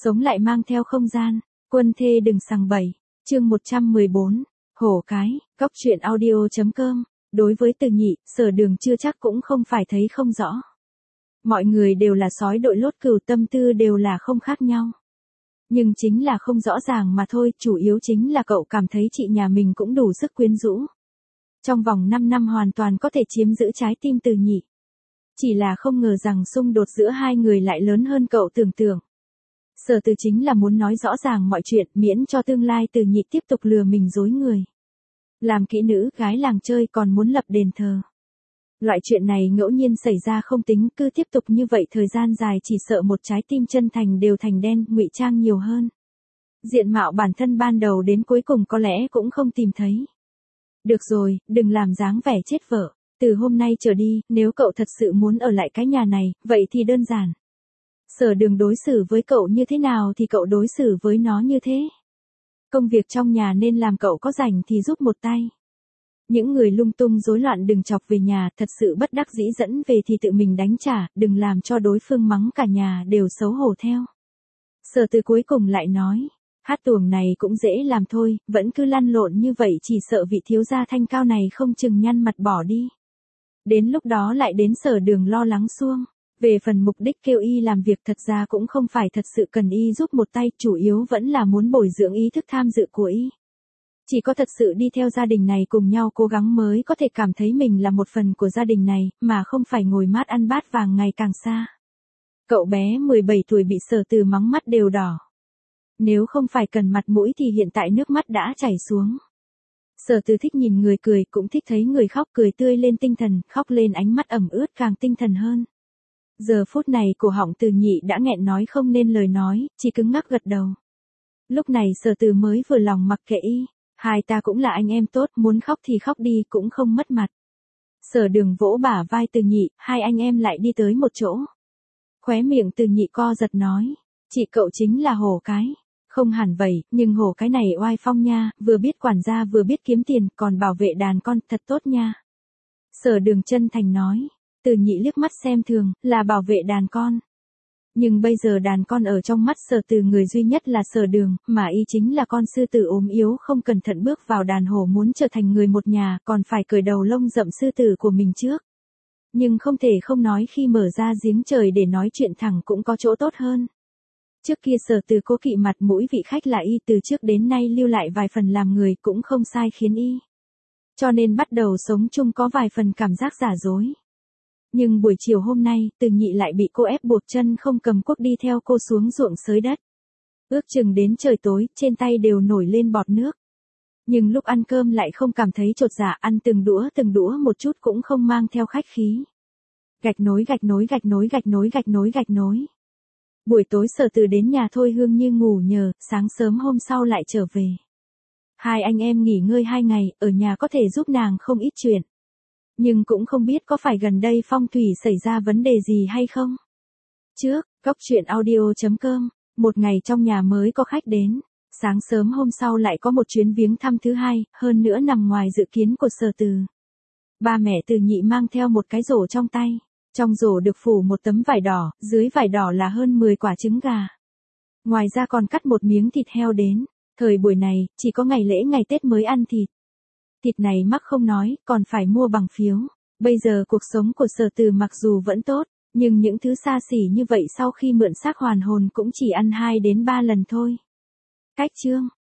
Sống lại mang theo không gian, quân thê đừng sằng bậy. Chương 114, hổ cái, góc truyện audio.com. Đối với Từ Nhị, Sở Đường chưa chắc cũng không phải thấy không rõ. Mọi người đều là sói đội lốt cừu, tâm tư đều là không khác nhau. Nhưng chính là không rõ ràng mà thôi, chủ yếu chính là cậu cảm thấy chị nhà mình cũng đủ sức quyến rũ. Trong vòng 5 năm hoàn toàn có thể chiếm giữ trái tim Từ Nhị. Chỉ là không ngờ rằng xung đột giữa hai người lại lớn hơn cậu tưởng tượng. Sở Từ chính là muốn nói rõ ràng mọi chuyện, miễn cho tương lai Từ Nhị tiếp tục lừa mình dối người. Làm kỹ nữ gái làng chơi còn muốn lập đền thờ. Loại chuyện này ngẫu nhiên xảy ra không tính, cứ tiếp tục như vậy thời gian dài chỉ sợ một trái tim chân thành đều thành đen, ngụy trang nhiều hơn. Diện mạo bản thân ban đầu đến cuối cùng có lẽ cũng không tìm thấy. Được rồi, đừng làm dáng vẻ chết vợ. Từ hôm nay trở đi, nếu cậu thật sự muốn ở lại cái nhà này, vậy thì đơn giản. Sở Đường đối xử với cậu như thế nào thì cậu đối xử với nó như thế. Công việc trong nhà nên làm, cậu có rảnh thì giúp một tay. Những người lung tung rối loạn đừng chọc về nhà, thật sự bất đắc dĩ dẫn về thì tự mình đánh trả, đừng làm cho đối phương mắng cả nhà đều xấu hổ theo. Sở Từ cuối cùng lại nói, hát tuồng này cũng dễ làm thôi, vẫn cứ lăn lộn như vậy chỉ sợ vị thiếu gia thanh cao này không chừng nhăn mặt bỏ đi. Đến lúc đó lại đến Sở Đường lo lắng xuông. Về phần mục đích kêu y làm việc thật ra cũng không phải thật sự cần y giúp một tay, chủ yếu vẫn là muốn bồi dưỡng ý thức tham dự của y. Chỉ có thật sự đi theo gia đình này cùng nhau cố gắng mới có thể cảm thấy mình là một phần của gia đình này, mà không phải ngồi mát ăn bát vàng ngày càng xa. Cậu bé 17 tuổi bị Sở Từ mắng mắt đều đỏ. Nếu không phải cần mặt mũi thì hiện tại nước mắt đã chảy xuống. Sở Từ thích nhìn người cười, cũng thích thấy người khóc, cười tươi lên tinh thần, khóc lên ánh mắt ẩm ướt càng tinh thần hơn. Giờ phút này cổ họng Từ Nhị đã nghẹn nói không nên lời nói, chỉ cứng ngắc gật đầu. Lúc này Sở Từ mới vừa lòng mặc kệ y, hai ta cũng là anh em tốt, muốn khóc thì khóc đi cũng không mất mặt. Sở Đường vỗ bả vai Từ Nhị, hai anh em lại đi tới một chỗ. Khóe miệng Từ Nhị co giật nói, chị cậu chính là hổ cái. Không hẳn vậy, nhưng hổ cái này oai phong nha, vừa biết quản gia vừa biết kiếm tiền, còn bảo vệ đàn con, thật tốt nha. Sở Đường chân thành nói. Từ Nhị liếc mắt xem thường, là bảo vệ đàn con. Nhưng bây giờ đàn con ở trong mắt Sở Từ người duy nhất là Sở Đường, mà y chính là con sư tử ốm yếu không cẩn thận bước vào đàn hổ muốn trở thành người một nhà, còn phải cởi đầu lông rậm sư tử của mình trước. Nhưng không thể không nói khi mở ra giếng trời để nói chuyện thẳng cũng có chỗ tốt hơn. Trước kia Sở Từ cố kỵ mặt mũi vị khách là y, từ trước đến nay lưu lại vài phần làm người cũng không sai khiến y. Cho nên bắt đầu sống chung có vài phần cảm giác giả dối. Nhưng buổi chiều hôm nay, Từ Nhị lại bị cô ép buộc chân không cầm cuốc đi theo cô xuống ruộng xới đất. Ước chừng đến trời tối, trên tay đều nổi lên bọt nước. Nhưng lúc ăn cơm lại không cảm thấy chột dạ, ăn từng đũa một chút cũng không mang theo khách khí. Gạch nối. Buổi tối Sở Từ đến nhà thôi hương như ngủ nhờ, sáng sớm hôm sau lại trở về. Hai anh em nghỉ ngơi 2 ngày, ở nhà có thể giúp nàng không ít chuyện. Nhưng cũng không biết có phải gần đây phong thủy xảy ra vấn đề gì hay không. Trước, góc truyện audio.com, một ngày trong nhà mới có khách đến. Sáng sớm hôm sau lại có một chuyến viếng thăm thứ hai, hơn nữa nằm ngoài dự kiến của Sở Từ. Ba mẹ Từ Nhị mang theo một cái rổ trong tay. Trong rổ được phủ một tấm vải đỏ, dưới vải đỏ là hơn 10 quả trứng gà. Ngoài ra còn cắt một miếng thịt heo đến. Thời buổi này, chỉ có ngày lễ ngày Tết mới ăn thịt. Thịt này mắc không nói, còn phải mua bằng phiếu. Bây giờ cuộc sống của Sở Từ mặc dù vẫn tốt, nhưng những thứ xa xỉ như vậy sau khi mượn xác hoàn hồn cũng chỉ ăn 2 đến 3 lần thôi. Cách chương